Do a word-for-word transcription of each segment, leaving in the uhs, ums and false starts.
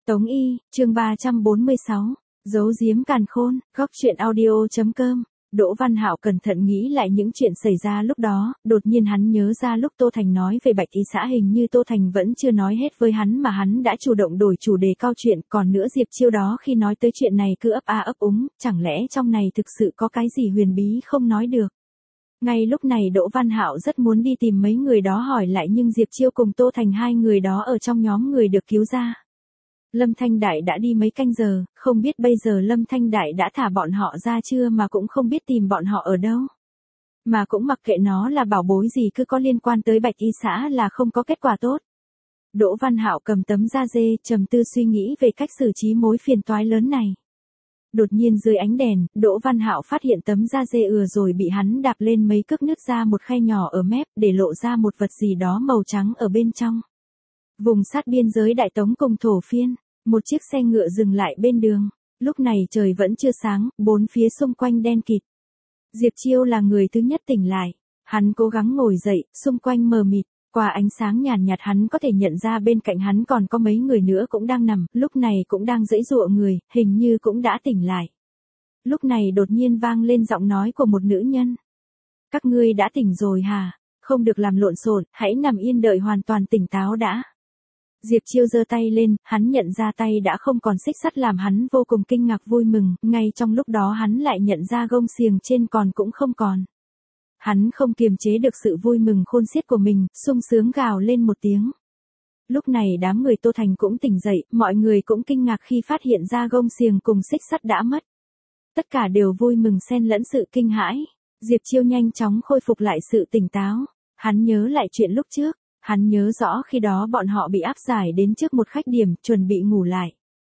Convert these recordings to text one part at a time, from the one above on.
Tống Y, chương ba trăm bốn mươi sáu, giấu giếm càn khôn, góc chuyện audio.com. Đỗ Văn Hạo cẩn thận nghĩ lại những chuyện xảy ra lúc đó, đột nhiên hắn nhớ ra lúc Tô Thành nói về Bạch Y xã hình như Tô Thành vẫn chưa nói hết với hắn mà hắn đã chủ động đổi chủ đề câu chuyện, còn nữa Diệp Chiêu đó khi nói tới chuyện này cứ ấp a ấp úng, chẳng lẽ trong này thực sự có cái gì huyền bí không nói được. Ngay lúc này Đỗ Văn Hạo rất muốn đi tìm mấy người đó hỏi lại nhưng Diệp Chiêu cùng Tô Thành hai người đó ở trong nhóm người được cứu ra. Lâm Thanh Đại đã đi mấy canh giờ, không biết bây giờ Lâm Thanh Đại đã thả bọn họ ra chưa mà cũng không biết tìm bọn họ ở đâu. Mà cũng mặc kệ nó là bảo bối gì cứ có liên quan tới Bạch Y xã là không có kết quả tốt. Đỗ Văn Hạo cầm tấm da dê, trầm tư suy nghĩ về cách xử trí mối phiền toái lớn này. Đột nhiên dưới ánh đèn, Đỗ Văn Hạo phát hiện tấm da dê ừa rồi bị hắn đạp lên mấy cước nứt ra một khe nhỏ ở mép để lộ ra một vật gì đó màu trắng ở bên trong. Vùng sát biên giới Đại Tống cùng Thổ Phiên, một chiếc xe ngựa dừng lại bên đường. Lúc này trời vẫn chưa sáng, bốn phía xung quanh đen kịt. Diệp Chiêu là người thứ nhất tỉnh lại. Hắn cố gắng ngồi dậy, xung quanh mờ mịt. Qua ánh sáng nhàn nhạt hắn có thể nhận ra bên cạnh hắn còn có mấy người nữa cũng đang nằm, lúc này cũng đang giãy giụa người, hình như cũng đã tỉnh lại. Lúc này đột nhiên vang lên giọng nói của một nữ nhân. Các ngươi đã tỉnh rồi hả? Không được làm lộn xộn, hãy nằm yên đợi hoàn toàn tỉnh táo đã. Diệp Chiêu giơ tay lên, hắn nhận ra tay đã không còn xích sắt làm hắn vô cùng kinh ngạc vui mừng, ngay trong lúc đó hắn lại nhận ra gông xiềng trên còn cũng không còn. Hắn không kiềm chế được sự vui mừng khôn xiết của mình, sung sướng gào lên một tiếng. Lúc này đám người Tô Thành cũng tỉnh dậy, mọi người cũng kinh ngạc khi phát hiện ra gông xiềng cùng xích sắt đã mất. Tất cả đều vui mừng xen lẫn sự kinh hãi. Diệp Chiêu nhanh chóng khôi phục lại sự tỉnh táo. Hắn nhớ lại chuyện lúc trước. Hắn nhớ rõ khi đó bọn họ bị áp giải đến trước một khách điểm, chuẩn bị ngủ lại.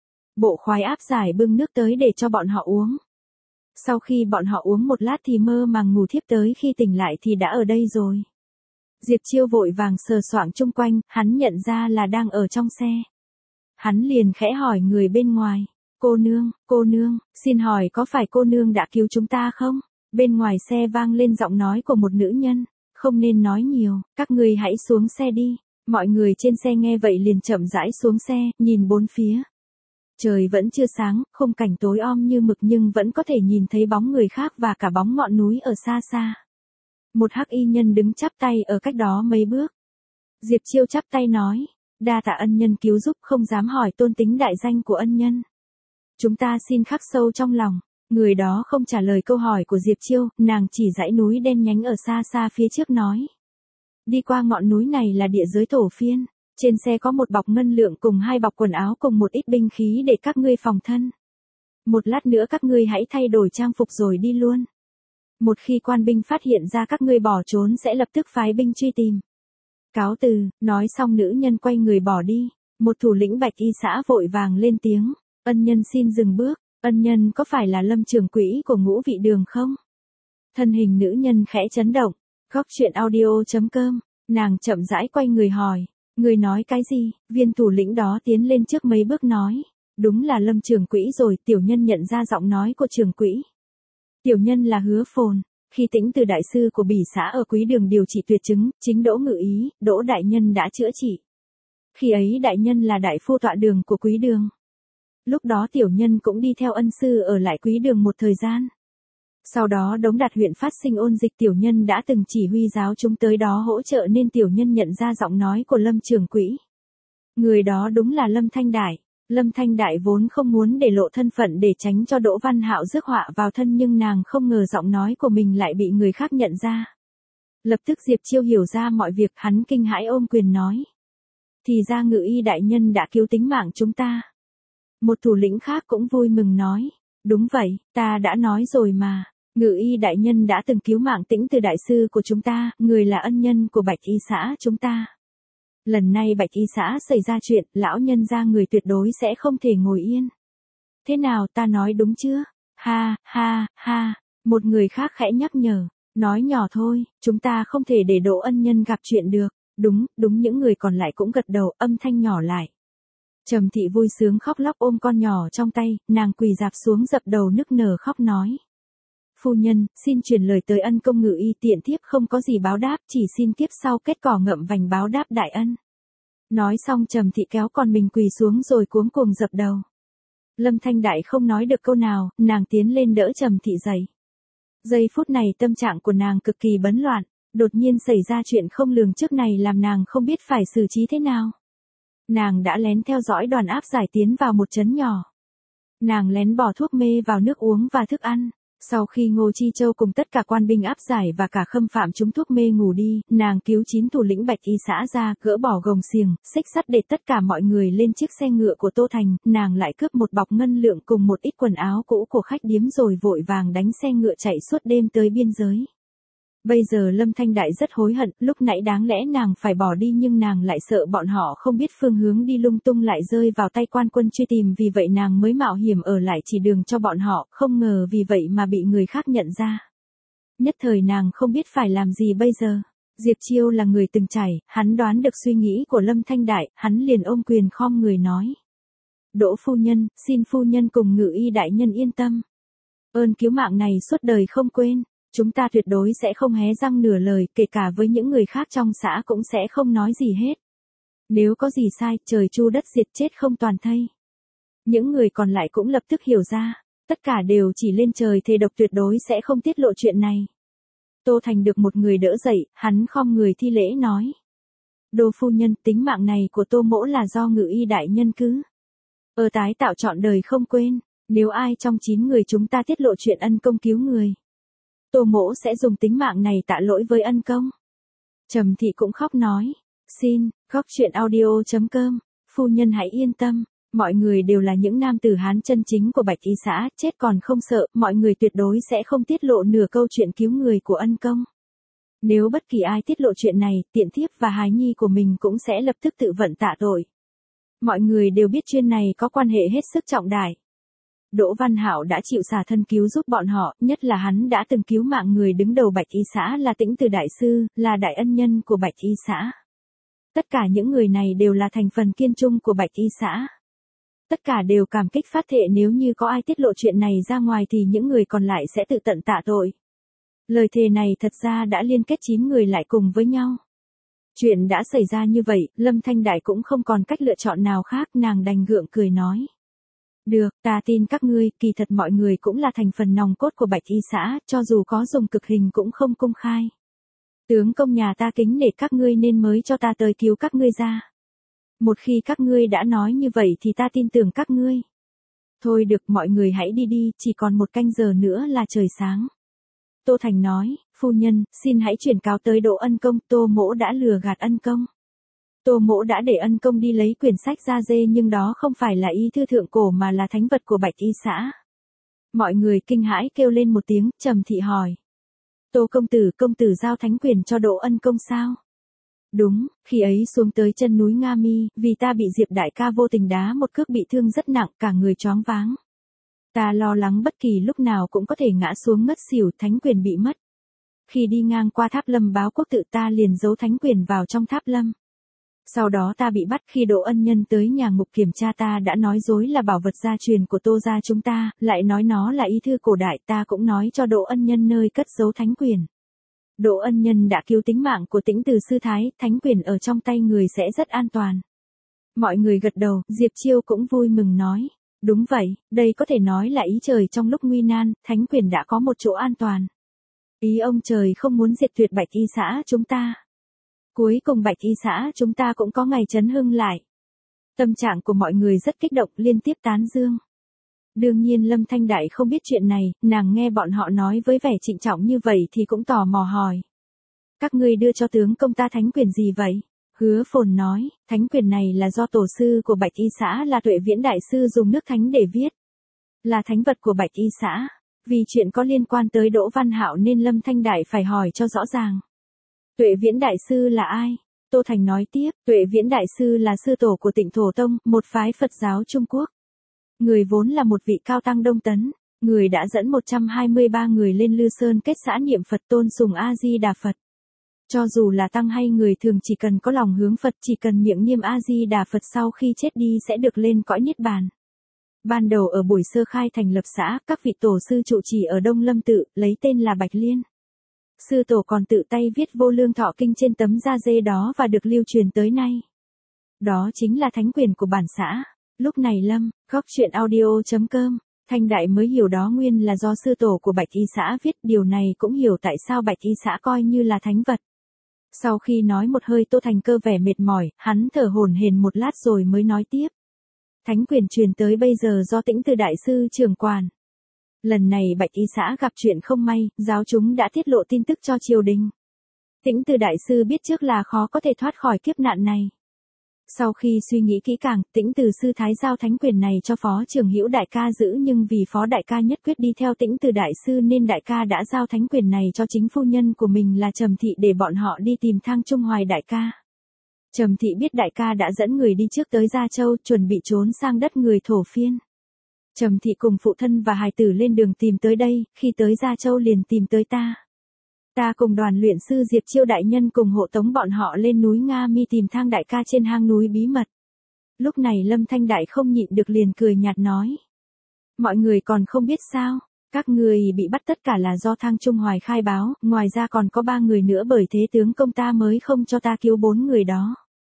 Bộ khoái áp giải bưng nước tới để cho bọn họ uống. Sau khi bọn họ uống một lát thì mơ màng ngủ thiếp tới khi tỉnh lại thì đã ở đây rồi. Diệp Chiêu vội vàng sờ soạng chung quanh, hắn nhận ra là đang ở trong xe. Hắn liền khẽ hỏi người bên ngoài. Cô nương, cô nương, xin hỏi có phải cô nương đã cứu chúng ta không? Bên ngoài xe vang lên giọng nói của một nữ nhân. Không nên nói nhiều, các ngươi hãy xuống xe đi. Mọi người trên xe nghe vậy liền chậm rãi xuống xe, nhìn bốn phía. Trời vẫn chưa sáng, khung cảnh tối om như mực nhưng vẫn có thể nhìn thấy bóng người khác và cả bóng ngọn núi ở xa xa. Một hắc y nhân đứng chắp tay ở cách đó mấy bước. Diệp Chiêu chắp tay nói, đa tạ ân nhân cứu giúp, không dám hỏi tôn tính đại danh của ân nhân. Chúng ta xin khắc sâu trong lòng. Người đó không trả lời câu hỏi của Diệp Chiêu, nàng chỉ dãy núi đen nhánh ở xa xa phía trước nói. Đi qua ngọn núi này là địa giới Thổ Phiên, trên xe có một bọc ngân lượng cùng hai bọc quần áo cùng một ít binh khí để các ngươi phòng thân. Một lát nữa các ngươi hãy thay đổi trang phục rồi đi luôn. Một khi quan binh phát hiện ra các ngươi bỏ trốn sẽ lập tức phái binh truy tìm. Cáo từ, nói xong nữ nhân quay người bỏ đi, một thủ lĩnh Bạch Y xã vội vàng lên tiếng, ân nhân xin dừng bước. Ân nhân có phải là Lâm trưởng quỹ của Ngũ Vị Đường không? Thân hình nữ nhân khẽ chấn động. Góc chuyện audio.com. Nàng chậm rãi quay người hỏi. Người nói cái gì? Viên thủ lĩnh đó tiến lên trước mấy bước nói. Đúng là Lâm trưởng quỹ rồi. Tiểu nhân nhận ra giọng nói của trưởng quỹ. Tiểu nhân là Hứa Phồn. Khi Tĩnh từ đại sư của Bỉ xã ở Quý Đường điều trị tuyệt chứng, chính Đỗ Ngự Ý, Đỗ đại nhân đã chữa trị. Khi ấy đại nhân là đại phu tọa đường của Quý Đường. Lúc đó tiểu nhân cũng đi theo ân sư ở lại Quý Đường một thời gian. Sau đó Đống Đạt huyện phát sinh ôn dịch, tiểu nhân đã từng chỉ huy giáo chúng tới đó hỗ trợ nên tiểu nhân nhận ra giọng nói của Lâm trưởng quỹ. Người đó đúng là Lâm Thanh Đại. Lâm Thanh Đại vốn không muốn để lộ thân phận để tránh cho Đỗ Văn Hạo rước họa vào thân nhưng nàng không ngờ giọng nói của mình lại bị người khác nhận ra. Lập tức Diệp Chiêu hiểu ra mọi việc, hắn kinh hãi ôm quyền nói. Thì ra Ngự Y đại nhân đã cứu tính mạng chúng ta. Một thủ lĩnh khác cũng vui mừng nói, đúng vậy, ta đã nói rồi mà, Ngự Y đại nhân đã từng cứu mạng Tĩnh từ đại sư của chúng ta, người là ân nhân của Bạch Y xã chúng ta. Lần này Bạch Y xã xảy ra chuyện, lão nhân gia người tuyệt đối sẽ không thể ngồi yên. Thế nào, ta nói đúng chưa? Ha, ha, ha, một người khác khẽ nhắc nhở, nói nhỏ thôi, chúng ta không thể để Đỗ ân nhân gặp chuyện được. Đúng, đúng, những người còn lại cũng gật đầu, âm thanh nhỏ lại. Trầm Thị vui sướng khóc lóc ôm con nhỏ trong tay, nàng quỳ rạp xuống dập đầu nức nở khóc nói. Phu nhân, xin truyền lời tới ân công Ngự Y, tiện thiếp không có gì báo đáp, chỉ xin kiếp sau kết cỏ ngậm vành báo đáp đại ân. Nói xong Trầm Thị kéo con mình quỳ xuống rồi cuống cuồng dập đầu. Lâm Thanh Đại không nói được câu nào, nàng tiến lên đỡ Trầm Thị dậy. Giây phút này tâm trạng của nàng cực kỳ bấn loạn, đột nhiên xảy ra chuyện không lường trước này làm nàng không biết phải xử trí thế nào. Nàng đã lén theo dõi đoàn áp giải tiến vào một trấn nhỏ. Nàng lén bỏ thuốc mê vào nước uống và thức ăn. Sau khi Ngô Chi Châu cùng tất cả quan binh áp giải và cả khâm phạm trúng thuốc mê ngủ đi, nàng cứu chín thủ lĩnh Bạch Y xã ra, gỡ bỏ gồng xiềng, xích sắt để tất cả mọi người lên chiếc xe ngựa của Tô Thành, nàng lại cướp một bọc ngân lượng cùng một ít quần áo cũ của khách điếm rồi vội vàng đánh xe ngựa chạy suốt đêm tới biên giới. Bây giờ Lâm Thanh Đại rất hối hận, lúc nãy đáng lẽ nàng phải bỏ đi nhưng nàng lại sợ bọn họ không biết phương hướng đi lung tung lại rơi vào tay quan quân truy tìm, vì vậy nàng mới mạo hiểm ở lại chỉ đường cho bọn họ, không ngờ vì vậy mà bị người khác nhận ra. Nhất thời nàng không biết phải làm gì bây giờ. Diệp Chiêu là người từng trải, hắn đoán được suy nghĩ của Lâm Thanh Đại, hắn liền ôm quyền khom người nói. Đỗ phu nhân, xin phu nhân cùng Ngự Y đại nhân yên tâm. Ơn cứu mạng này suốt đời không quên. Chúng ta tuyệt đối sẽ không hé răng nửa lời, kể cả với những người khác trong xã cũng sẽ không nói gì hết. Nếu có gì sai, trời chu đất diệt chết không toàn thây. Những người còn lại cũng lập tức hiểu ra, tất cả đều chỉ lên trời thề độc tuyệt đối sẽ không tiết lộ chuyện này. Tô Thành được một người đỡ dậy, hắn khom người thi lễ nói. Đô phu nhân, tính mạng này của Tô mỗ là do Ngự Y đại nhân cứ ở tái tạo trọn đời không quên, nếu ai trong chín người chúng ta tiết lộ chuyện ân công cứu người, Tô mỗ sẽ dùng tính mạng này tạ lỗi với ân công. Trầm Thị cũng khóc nói, xin, góc truyện audio chấm com, phu nhân hãy yên tâm, mọi người đều là những nam tử Hán chân chính của Bạch Y xã, chết còn không sợ, mọi người tuyệt đối sẽ không tiết lộ nửa câu chuyện cứu người của ân công. Nếu bất kỳ ai tiết lộ chuyện này, tiện thiếp và hài nhi của mình cũng sẽ lập tức tự vận tạ tội. Mọi người đều biết chuyên này có quan hệ hết sức trọng đại. Đỗ Văn Hạo đã chịu xả thân cứu giúp bọn họ, nhất là hắn đã từng cứu mạng người đứng đầu Bạch Y xã là Tĩnh Từ đại sư, là đại ân nhân của Bạch Y xã. Tất cả những người này đều là thành phần kiên trung của Bạch Y xã. Tất cả đều cảm kích phát thệ nếu như có ai tiết lộ chuyện này ra ngoài thì những người còn lại sẽ tự tận tạ tội. Lời thề này thật ra đã liên kết chín người lại cùng với nhau. Chuyện đã xảy ra như vậy, Lâm Thanh Đại cũng không còn cách lựa chọn nào khác, nàng đành gượng cười nói. Được, ta tin các ngươi, kỳ thật mọi người cũng là thành phần nòng cốt của Bạch Y xã, cho dù có dùng cực hình cũng không công khai. Tướng công nhà ta kính nể các ngươi nên mới cho ta tới cứu các ngươi ra. Một khi các ngươi đã nói như vậy thì ta tin tưởng các ngươi. Thôi được, mọi người hãy đi đi, chỉ còn một canh giờ nữa là trời sáng. Tô Thành nói, phu nhân, xin hãy chuyển cáo tới Đỗ ân công, Tô mỗ đã lừa gạt ân công. Tô mỗ đã để ân công đi lấy quyển sách ra dê nhưng đó không phải là y thư thượng cổ mà là thánh vật của Bạch Y xã. Mọi người kinh hãi kêu lên một tiếng, Trầm Thị hỏi. Tô công tử, công tử giao thánh quyền cho Đỗ ân công sao? Đúng, khi ấy xuống tới chân núi Nga Mi, vì ta bị Diệp đại ca vô tình đá một cước bị thương rất nặng, cả người choáng váng. Ta lo lắng bất kỳ lúc nào cũng có thể ngã xuống ngất xỉu, thánh quyền bị mất. Khi đi ngang qua tháp lâm báo quốc tự ta liền giấu thánh quyền vào trong tháp lâm. Sau đó ta bị bắt, khi Đỗ ân nhân tới nhà ngục kiểm tra ta đã nói dối là bảo vật gia truyền của Tô gia chúng ta, lại nói nó là y thư cổ đại, ta cũng nói cho Đỗ ân nhân nơi cất giấu thánh quyền. Đỗ ân nhân đã cứu tính mạng của Tĩnh Từ sư thái, thánh quyền ở trong tay người sẽ rất an toàn. Mọi người gật đầu, Diệp Chiêu cũng vui mừng nói. Đúng vậy, đây có thể nói là ý trời trong lúc nguy nan, thánh quyền đã có một chỗ an toàn. Ý ông trời không muốn diệt tuyệt Bạch Y xã chúng ta. Cuối cùng Bạch Y xã chúng ta cũng có ngày chấn hưng lại. Tâm trạng của mọi người rất kích động, liên tiếp tán dương. Đương nhiên Lâm Thanh Đại không biết chuyện này, nàng nghe bọn họ nói với vẻ trịnh trọng như vậy thì cũng tò mò hỏi. Các ngươi đưa cho tướng công ta thánh quyền gì vậy? Hứa Phồn nói, thánh quyền này là do tổ sư của Bạch Y xã là Tuệ Viễn đại sư dùng nước thánh để viết. Là thánh vật của Bạch Y xã. Vì chuyện có liên quan tới Đỗ Văn Hạo nên Lâm Thanh Đại phải hỏi cho rõ ràng. Tuệ Viễn đại sư là ai? Tô Thành nói tiếp, Tuệ Viễn đại sư là sư tổ của Tịnh Thổ Tông, một phái Phật giáo Trung Quốc. Người vốn là một vị cao tăng Đông Tấn, người đã dẫn một trăm hai mươi ba người lên Lư Sơn kết xã niệm Phật tôn sùng A-di-đà Phật. Cho dù là tăng hay người thường chỉ cần có lòng hướng Phật, chỉ cần miệng niệm A-di-đà Phật sau khi chết đi sẽ được lên cõi niết bàn. Ban đầu ở buổi sơ khai thành lập xã, các vị tổ sư trụ trì ở Đông Lâm Tự, lấy tên là Bạch Liên. Sư tổ còn tự tay viết Vô Lương Thọ Kinh trên tấm da dê đó và được lưu truyền tới nay. Đó chính là thánh quyền của bản xã. Lúc này Lâm, góc chuyện audio.com, Thanh Đại mới hiểu đó nguyên là do sư tổ của Bạch Y xã viết, điều này cũng hiểu tại sao Bạch Y xã coi như là thánh vật. Sau khi nói một hơi Tô Thành Cơ vẻ mệt mỏi, hắn thở hổn hển một lát rồi mới nói tiếp. Thánh quyền truyền tới bây giờ do Tĩnh Từ đại sư trưởng quản. Lần này Bạch Y xã gặp chuyện không may, giáo chúng đã tiết lộ tin tức cho triều đình. Tĩnh Từ đại sư biết trước là khó có thể thoát khỏi kiếp nạn này. Sau khi suy nghĩ kỹ càng, Tĩnh Từ sư thái giao thánh quyền này cho Phó Trường Hữu đại ca giữ, nhưng vì Phó đại ca nhất quyết đi theo Tĩnh Từ đại sư nên đại ca đã giao thánh quyền này cho chính phu nhân của mình là Trầm Thị để bọn họ đi tìm Thang Trung Hoài đại ca. Trầm Thị biết đại ca đã dẫn người đi trước tới Gia Châu, chuẩn bị trốn sang đất người Thổ Phiên. Trầm Thị cùng phụ thân và hài tử lên đường tìm tới đây, khi tới Gia Châu liền tìm tới ta. Ta cùng đoàn luyện sư Diệp Chiêu đại nhân cùng hộ tống bọn họ lên núi Nga Mi tìm Thang đại ca trên hang núi bí mật. Lúc này Lâm Thanh Đại không nhịn được liền cười nhạt nói. Mọi người còn không biết sao, các người bị bắt tất cả là do Thang Trung Hoài khai báo, ngoài ra còn có ba người nữa bởi thế tướng công ta mới không cho ta cứu bốn người đó.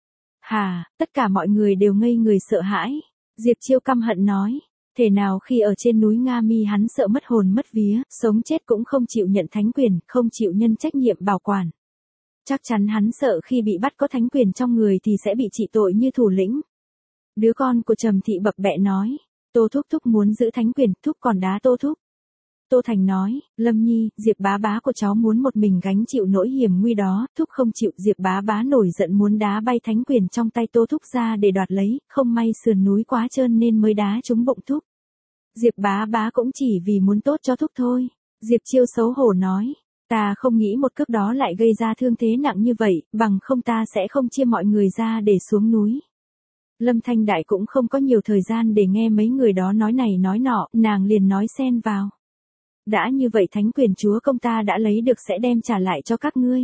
Hà, tất cả mọi người đều ngây người sợ hãi. Diệp Chiêu căm hận nói. Thể nào khi ở trên núi Nga Mi hắn sợ mất hồn mất vía, sống chết cũng không chịu nhận thánh quyền, không chịu nhân trách nhiệm bảo quản. Chắc chắn hắn sợ khi bị bắt có thánh quyền trong người thì sẽ bị trị tội như thủ lĩnh. Đứa con của Trầm Thị bập bẹ nói, Tô Thúc Thúc muốn giữ thánh quyền, Thúc còn đá Tô Thúc. Tô Thành nói, Lâm Nhi, Diệp bá bá của cháu muốn một mình gánh chịu nỗi hiểm nguy đó, Thúc không chịu. Diệp bá bá nổi giận muốn đá bay thánh quyền trong tay Tô Thúc ra để đoạt lấy, không may sườn núi quá trơn nên mới đá trúng bụng Thúc. Diệp bá bá cũng chỉ vì muốn tốt cho Thúc thôi. Diệp Chiêu xấu hổ nói, ta không nghĩ một cước đó lại gây ra thương thế nặng như vậy, bằng không ta sẽ không chia mọi người ra để xuống núi. Lâm Thanh Đại cũng không có nhiều thời gian để nghe mấy người đó nói này nói nọ, nàng liền nói xen vào. Đã như vậy thánh quyền chúa công ta đã lấy được sẽ đem trả lại cho các ngươi.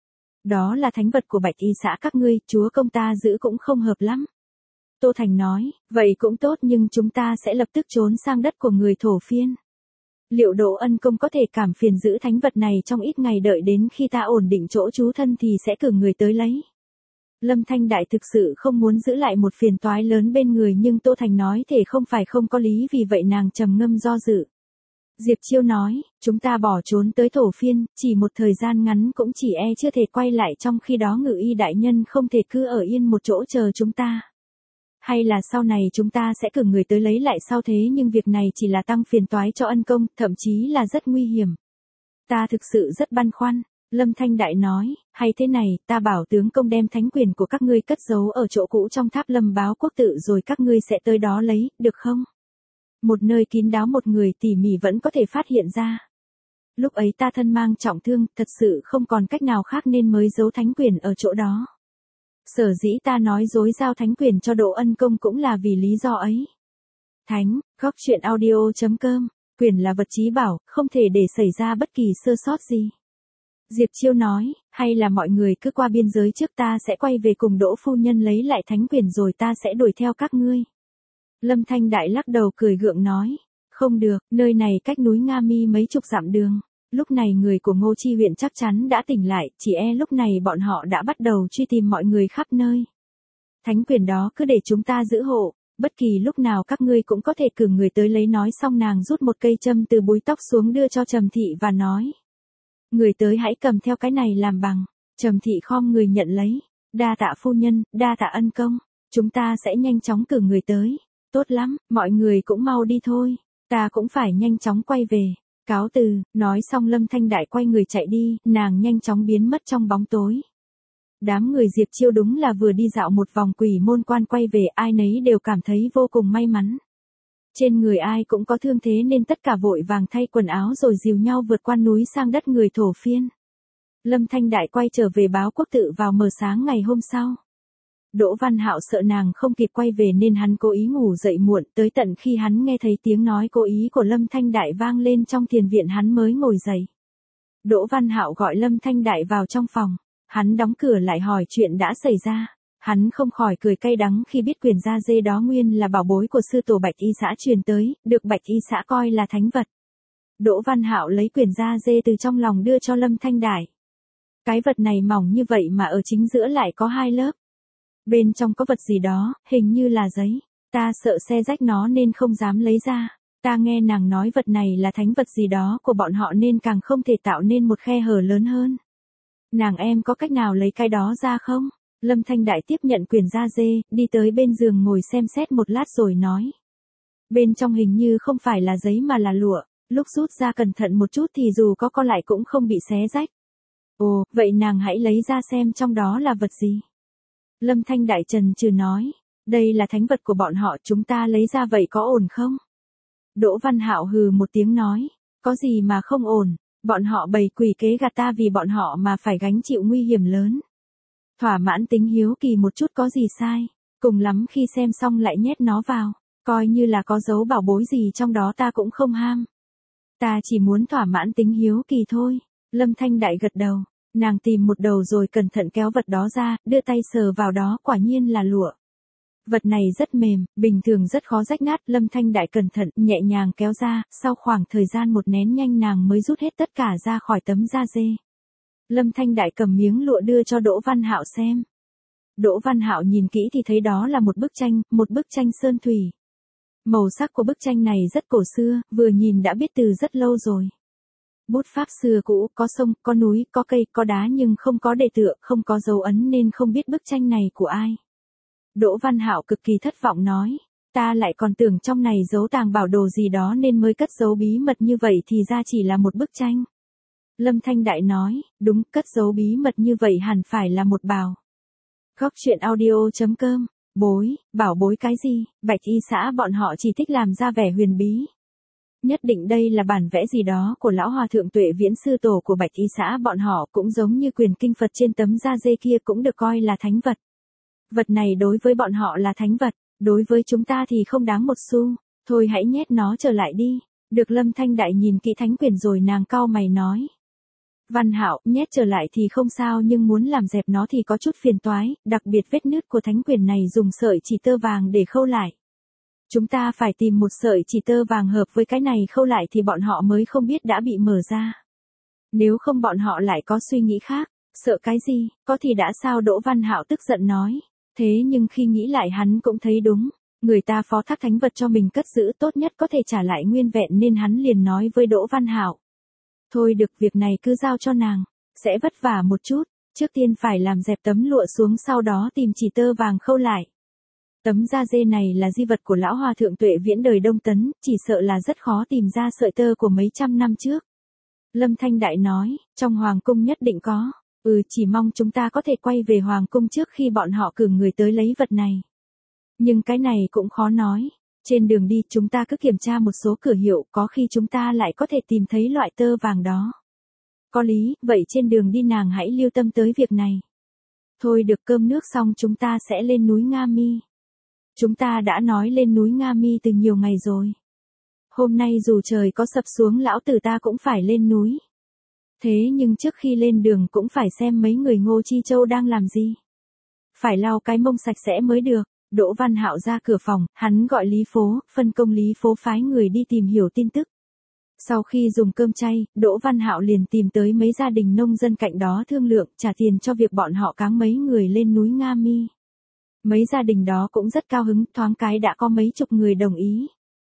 Đó là thánh vật của Bạch Y xã các ngươi, chúa công ta giữ cũng không hợp lắm. Tô Thành nói, vậy cũng tốt nhưng chúng ta sẽ lập tức trốn sang đất của người Thổ Phiên. Liệu Đỗ Ân Công có thể cảm phiền giữ thánh vật này trong ít ngày, đợi đến khi ta ổn định chỗ trú thân thì sẽ cử người tới lấy. Lâm Thanh Đại thực sự không muốn giữ lại một phiền toái lớn bên người, nhưng Tô Thành nói thể không phải không có lý, vì vậy nàng trầm ngâm do dự. Diệp Chiêu nói, chúng ta bỏ trốn tới Thổ Phiên, chỉ một thời gian ngắn cũng chỉ e chưa thể quay lại, trong khi đó Ngự Y đại nhân không thể cứ ở yên một chỗ chờ chúng ta. Hay là sau này chúng ta sẽ cử người tới lấy lại sau, thế nhưng việc này chỉ là tăng phiền toái cho Ân Công, thậm chí là rất nguy hiểm. Ta thực sự rất băn khoăn. Lâm Thanh Đại nói, hay thế này, ta bảo tướng công đem thánh quyền của các ngươi cất giấu ở chỗ cũ trong tháp Lâm Báo Quốc tự rồi các ngươi sẽ tới đó lấy, được không? Một nơi kín đáo một người tỉ mỉ vẫn có thể phát hiện ra. Lúc ấy ta thân mang trọng thương, thật sự không còn cách nào khác nên mới giấu thánh quyền ở chỗ đó. Sở dĩ ta nói dối giao thánh quyền cho Đỗ Ân Công cũng là vì lý do ấy. Thánh, góc chuyện audio.com, quyền là vật chí bảo, không thể để xảy ra bất kỳ sơ sót gì. Diệp Chiêu nói, hay là mọi người cứ qua biên giới trước, ta sẽ quay về cùng Đỗ phu nhân lấy lại thánh quyền rồi ta sẽ đuổi theo các ngươi. Lâm Thanh Đại lắc đầu cười gượng nói, không được, nơi này cách núi Nga Mi mấy chục dặm đường. Lúc này người của Ngô Chi huyện chắc chắn đã tỉnh lại, chỉ e lúc này bọn họ đã bắt đầu truy tìm mọi người khắp nơi. Thánh quyền đó cứ để chúng ta giữ hộ, bất kỳ lúc nào các ngươi cũng có thể cử người tới lấy. Nói xong nàng rút một cây châm từ búi tóc xuống đưa cho Trầm Thị và nói. Người tới hãy cầm theo cái này làm bằng. Trầm Thị khom người nhận lấy. Đa tạ phu nhân, đa tạ Ân Công, chúng ta sẽ nhanh chóng cử người tới. Tốt lắm, mọi người cũng mau đi thôi, ta cũng phải nhanh chóng quay về. Cáo từ, nói xong Lâm Thanh Đại quay người chạy đi, nàng nhanh chóng biến mất trong bóng tối. Đám người Diệp Chiêu đúng là vừa đi dạo một vòng Quỷ Môn Quan quay về, ai nấy đều cảm thấy vô cùng may mắn. Trên người ai cũng có thương thế nên tất cả vội vàng thay quần áo rồi dìu nhau vượt qua núi sang đất người Thổ Phiên. Lâm Thanh Đại quay trở về Báo Quốc tự vào mờ sáng ngày hôm sau. Đỗ Văn Hạo sợ nàng không kịp quay về nên hắn cố ý ngủ dậy muộn, tới tận khi hắn nghe thấy tiếng nói cố ý của Lâm Thanh Đại vang lên trong thiền viện hắn mới ngồi dậy. Đỗ Văn Hạo gọi Lâm Thanh Đại vào trong phòng, hắn đóng cửa lại hỏi chuyện đã xảy ra. Hắn không khỏi cười cay đắng khi biết quyền da dê đó nguyên là bảo bối của sư tổ Bạch Y xã truyền tới, được Bạch Y xã coi là thánh vật. Đỗ Văn Hạo lấy quyền da dê từ trong lòng đưa cho Lâm Thanh Đại. Cái vật này mỏng như vậy mà ở chính giữa lại có hai lớp. Bên trong có vật gì đó, hình như là giấy. Ta sợ xe rách nó nên không dám lấy ra. Ta nghe nàng nói vật này là thánh vật gì đó của bọn họ nên càng không thể tạo nên một khe hở lớn hơn. Nàng em có cách nào lấy cái đó ra không? Lâm Thanh Đại tiếp nhận quyển da dê, đi tới bên giường ngồi xem xét một lát rồi nói. Bên trong hình như không phải là giấy mà là lụa, lúc rút ra cẩn thận một chút thì dù có co lại cũng không bị xé rách. Ồ, vậy nàng hãy lấy ra xem trong đó là vật gì. Lâm Thanh Đại trần trừ nói, đây là thánh vật của bọn họ, chúng ta lấy ra vậy có ổn không? Đỗ Văn Hạo hừ một tiếng nói, có gì mà không ổn, bọn họ bày quỷ kế gạt ta vì bọn họ mà phải gánh chịu nguy hiểm lớn. Thỏa mãn tính hiếu kỳ một chút có gì sai, cùng lắm khi xem xong lại nhét nó vào, coi như là có dấu bảo bối gì trong đó ta cũng không ham. Ta chỉ muốn thỏa mãn tính hiếu kỳ thôi. Lâm Thanh Đại gật đầu, nàng tìm một đầu rồi cẩn thận kéo vật đó ra, đưa tay sờ vào đó, quả nhiên là lụa. Vật này rất mềm, bình thường rất khó rách nát, Lâm Thanh Đại cẩn thận, nhẹ nhàng kéo ra, sau khoảng thời gian một nén nhanh nàng mới rút hết tất cả ra khỏi tấm da dê. Lâm Thanh Đại cầm miếng lụa đưa cho Đỗ Văn Hạo xem. Đỗ Văn Hạo nhìn kỹ thì thấy đó là một bức tranh, một bức tranh sơn thủy. Màu sắc của bức tranh này rất cổ xưa, vừa nhìn đã biết từ rất lâu rồi. Bút pháp xưa cũ, có sông, có núi, có cây, có đá nhưng không có đề tựa, không có dấu ấn nên không biết bức tranh này của ai. Đỗ Văn Hạo cực kỳ thất vọng nói, ta lại còn tưởng trong này giấu tàng bảo đồ gì đó nên mới cất giấu bí mật như vậy thì ra chỉ là một bức tranh. Lâm Thanh Đại nói, đúng, cất giấu bí mật như vậy hẳn phải là một bảo. Góc truyện audio chấm com, bối, bảo bối cái gì, Bạch Y xã bọn họ chỉ thích làm ra vẻ huyền bí. Nhất định đây là bản vẽ gì đó của lão hòa thượng Tuệ Viễn sư tổ của Bạch Y xã bọn họ, cũng giống như quyền kinh Phật trên tấm da dê kia cũng được coi là thánh vật. Vật này đối với bọn họ là thánh vật, đối với chúng ta thì không đáng một xu, thôi hãy nhét nó trở lại đi. Được. Lâm Thanh Đại nhìn kỹ thánh quyển rồi nàng cau mày nói. Văn Hạo, nhét trở lại thì không sao nhưng muốn làm dẹp nó thì có chút phiền toái, đặc biệt vết nứt của thánh quyển này dùng sợi chỉ tơ vàng để khâu lại. Chúng ta phải tìm một sợi chỉ tơ vàng hợp với cái này khâu lại thì bọn họ mới không biết đã bị mở ra. Nếu không bọn họ lại có suy nghĩ khác, sợ cái gì, có thì đã sao. Đỗ Văn Hạo tức giận nói. Thế nhưng khi nghĩ lại hắn cũng thấy đúng, người ta phó thác thánh vật cho mình cất giữ tốt nhất có thể trả lại nguyên vẹn nên hắn liền nói với Đỗ Văn Hạo. Thôi được, việc này cứ giao cho nàng, sẽ vất vả một chút, trước tiên phải làm dẹp tấm lụa xuống sau đó tìm chỉ tơ vàng khâu lại. Tấm da dê này là di vật của lão hòa thượng Tuệ Viễn đời Đông Tấn, chỉ sợ là rất khó tìm ra sợi tơ của mấy trăm năm trước. Lâm Thanh Đại nói, trong hoàng cung nhất định có. Ừ, chỉ mong chúng ta có thể quay về hoàng cung trước khi bọn họ cử người tới lấy vật này. Nhưng cái này cũng khó nói. Trên đường đi chúng ta cứ kiểm tra một số cửa hiệu, có khi chúng ta lại có thể tìm thấy loại tơ vàng đó. Có lý, vậy trên đường đi nàng hãy lưu tâm tới việc này. Thôi được, cơm nước xong chúng ta sẽ lên núi Nga Mi. Chúng ta đã nói lên núi Nga Mi từ nhiều ngày rồi. Hôm nay dù trời có sập xuống lão tử ta cũng phải lên núi. Thế nhưng trước khi lên đường cũng phải xem mấy người Ngô Chi Châu đang làm gì. Phải lau cái mông sạch sẽ mới được. Đỗ Văn Hạo ra cửa phòng, hắn gọi Lý Phố, phân công Lý Phố phái người đi tìm hiểu tin tức. Sau khi dùng cơm chay, Đỗ Văn Hạo liền tìm tới mấy gia đình nông dân cạnh đó thương lượng, trả tiền cho việc bọn họ cáng mấy người lên núi Nga Mi. Mấy gia đình đó cũng rất cao hứng, thoáng cái đã có mấy chục người đồng ý.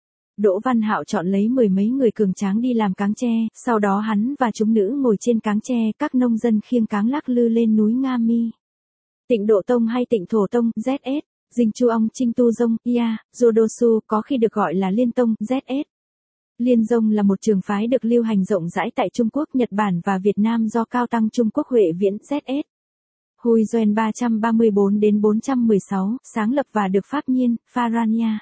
Đỗ Văn Hạo chọn lấy mười mấy người cường tráng đi làm cáng tre, sau đó hắn và chúng nữ ngồi trên cáng tre, các nông dân khiêng cáng lắc lư lên núi Nga Mi. Tịnh Độ Tông hay Tịnh Thổ Tông, Z S, Dinh Chu Ong, Trinh Tu Dông, Ia, Jodosu, có khi được gọi là Liên Tông, Z S. Liên Dông là một trường phái được lưu hành rộng rãi tại Trung Quốc, Nhật Bản và Việt Nam do Cao Tăng Trung Quốc Huệ Viễn, Z S. Hui Doen ba trăm ba mươi tư đến bốn trăm mười sáu, sáng lập và được Pháp Nhiên, Pharania.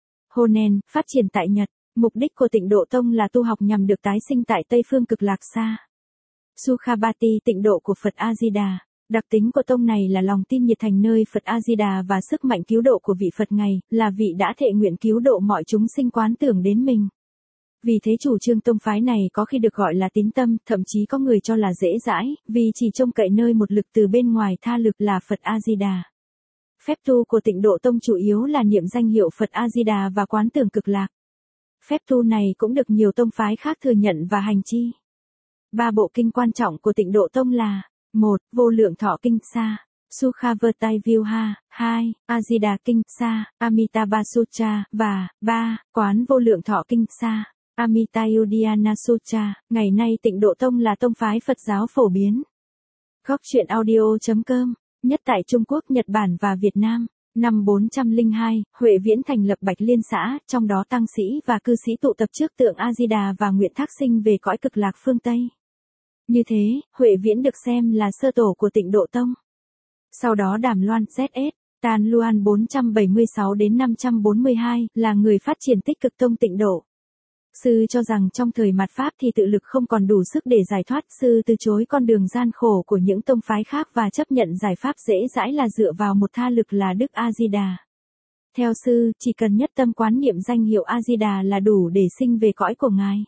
Honen, phát triển tại Nhật. Mục đích của Tịnh Độ Tông là tu học nhằm được tái sinh tại Tây Phương Cực Lạc Xa. Sukhabati, tịnh độ của Phật A-di-đà. Đặc tính của tông này là lòng tin nhiệt thành nơi Phật A-di-đà và sức mạnh cứu độ của vị Phật ngày, là vị đã thệ nguyện cứu độ mọi chúng sinh quán tưởng đến mình. Vì thế chủ trương tông phái này có khi được gọi là tín tâm, thậm chí có người cho là dễ dãi, vì chỉ trông cậy nơi một lực từ bên ngoài tha lực là Phật A-di-đà. Phép tu của Tịnh Độ Tông chủ yếu là niệm danh hiệu Phật A-di-đà và quán tưởng cực lạc. Phép tu này cũng được nhiều tông phái khác thừa nhận và hành chi. Ba bộ kinh quan trọng của Tịnh Độ Tông là: một. Vô Lượng Thọ Kinh Sa. Sukhavartai Vyuha, hai, Ajita Kinh, Sa, Amitabha Sutra, và, ba, Quán Vô Lượng Thọ Kinh, Sa, Amita Uddiyana Sutra. Ngày nay Tịnh Độ Tông là tông phái Phật giáo phổ biến. Góc truyện audio.com, nhất tại Trung Quốc, Nhật Bản và Việt Nam. Năm bốn trăm lẻ hai, Huệ Viễn thành lập Bạch Liên xã, trong đó tăng sĩ và cư sĩ tụ tập trước tượng A-di-đà và nguyện thác sinh về cõi cực lạc phương Tây. Như thế, Huệ Viễn được xem là sơ tổ của Tịnh Độ Tông. Sau đó Đàm Loan Z S, Tan Luan bốn trăm bảy mươi sáu đến năm trăm bốn mươi hai, là người phát triển tích cực tông Tịnh Độ. Sư cho rằng trong thời mạt Pháp thì tự lực không còn đủ sức để giải thoát, sư từ chối con đường gian khổ của những tông phái khác và chấp nhận giải pháp dễ dãi là dựa vào một tha lực là Đức A-di-đà. Theo sư, chỉ cần nhất tâm quán niệm danh hiệu A-di-đà là đủ để sinh về cõi của Ngài.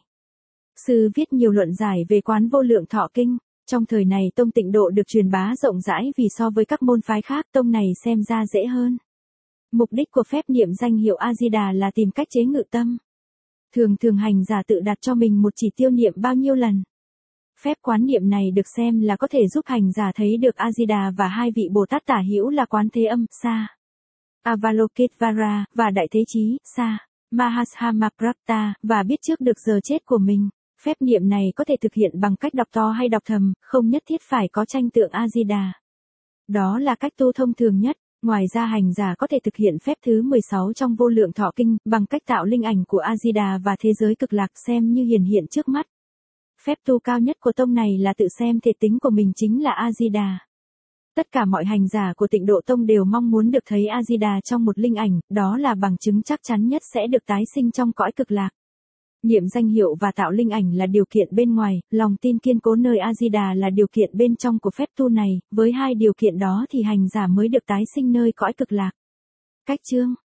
Sư viết nhiều luận giải về Quán Vô Lượng Thọ Kinh. Trong thời này tông Tịnh Độ được truyền bá rộng rãi vì so với các môn phái khác tông này xem ra dễ hơn. Mục đích của phép niệm danh hiệu A-di-đà là tìm cách chế ngự tâm. Thường thường hành giả tự đặt cho mình một chỉ tiêu niệm bao nhiêu lần. Phép quán niệm này được xem là có thể giúp hành giả thấy được A-di-đà và hai vị Bồ Tát tả hữu là Quán Thế Âm, Sa, Avalokitevara, và Đại Thế Chí, Sa, Mahasamaprapta, và biết trước được giờ chết của mình. Phép niệm này có thể thực hiện bằng cách đọc to hay đọc thầm, không nhất thiết phải có tranh tượng A-di-đà. Đó là cách tu thông thường nhất. Ngoài ra hành giả có thể thực hiện phép thứ mười sáu trong Vô Lượng Thọ Kinh, bằng cách tạo linh ảnh của A-di-đà và thế giới cực lạc xem như hiển hiện trước mắt. Phép tu cao nhất của tông này là tự xem thể tính của mình chính là A-di-đà. Tất cả mọi hành giả của Tịnh Độ Tông đều mong muốn được thấy A-di-đà trong một linh ảnh, đó là bằng chứng chắc chắn nhất sẽ được tái sinh trong cõi cực lạc. Niệm danh hiệu và tạo linh ảnh là điều kiện bên ngoài, lòng tin kiên cố nơi A-di-đà là điều kiện bên trong của phép tu này, với hai điều kiện đó thì hành giả mới được tái sinh nơi cõi cực lạc. Cách chương